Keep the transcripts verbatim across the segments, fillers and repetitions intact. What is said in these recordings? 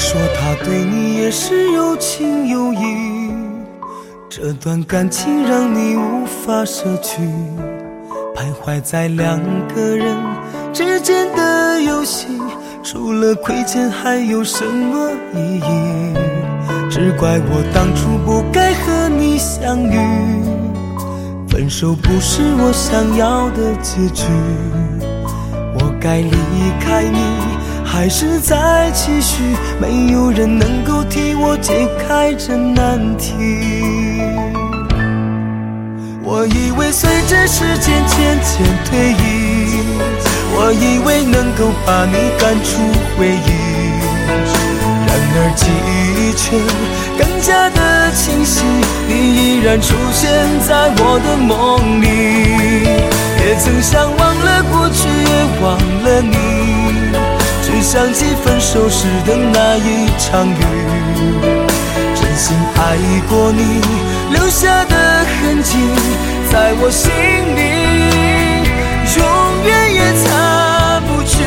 说他对你也是有情有义，这段感情让你无法舍去，徘徊在两个人之间的游戏，除了亏欠还有什么意义？只怪我当初不该和你相遇，分手不是我想要的结局，我该离开你还是再继续？没有人能够替我解开这难题。我以为随着时间渐渐推移，我以为能够把你赶出回忆，然而记忆却更加的清晰，你依然出现在我的梦里。也曾想忘了过去，也忘了你，只想起分手时的那一场雨，真心爱过你留下的痕迹，在我心里永远也擦不去。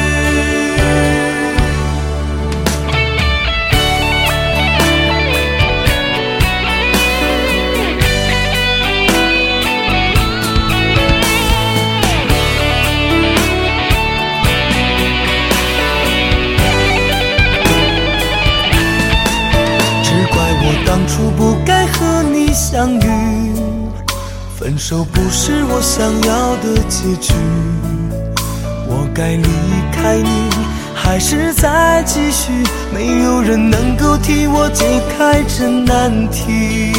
当初不该和你相遇，分手不是我想要的结局，我该离开你还是再继续？没有人能够替我解开这难题。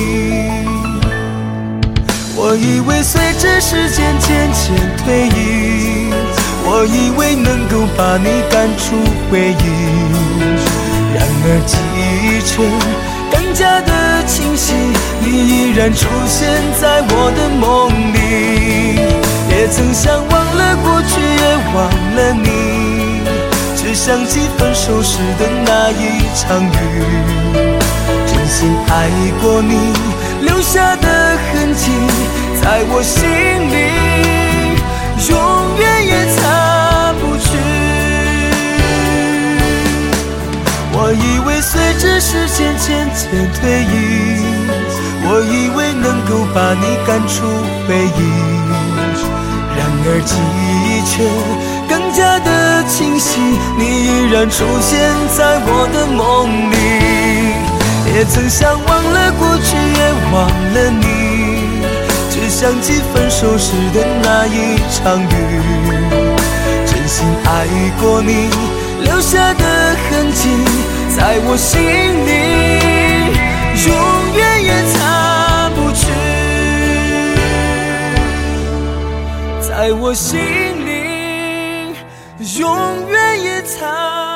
我以为随着时间渐渐推移，我以为能够把你赶出回忆，然而记忆却更加的清晰，你依然出现在我的梦里。也曾想忘了过去，也忘了你，只想起分手时的那一场雨，真心爱过你留下的痕迹，在我心里永远也擦不去。我以为随着时间渐渐推移，我以为能够把你赶出回忆，然而记忆却更加的清晰，你依然出现在我的梦里。也曾想忘了过去，也忘了你，只想起分手时的那一场雨，真心爱过你留下的痕迹，在我心里永远也擦不去，在我心里永远也擦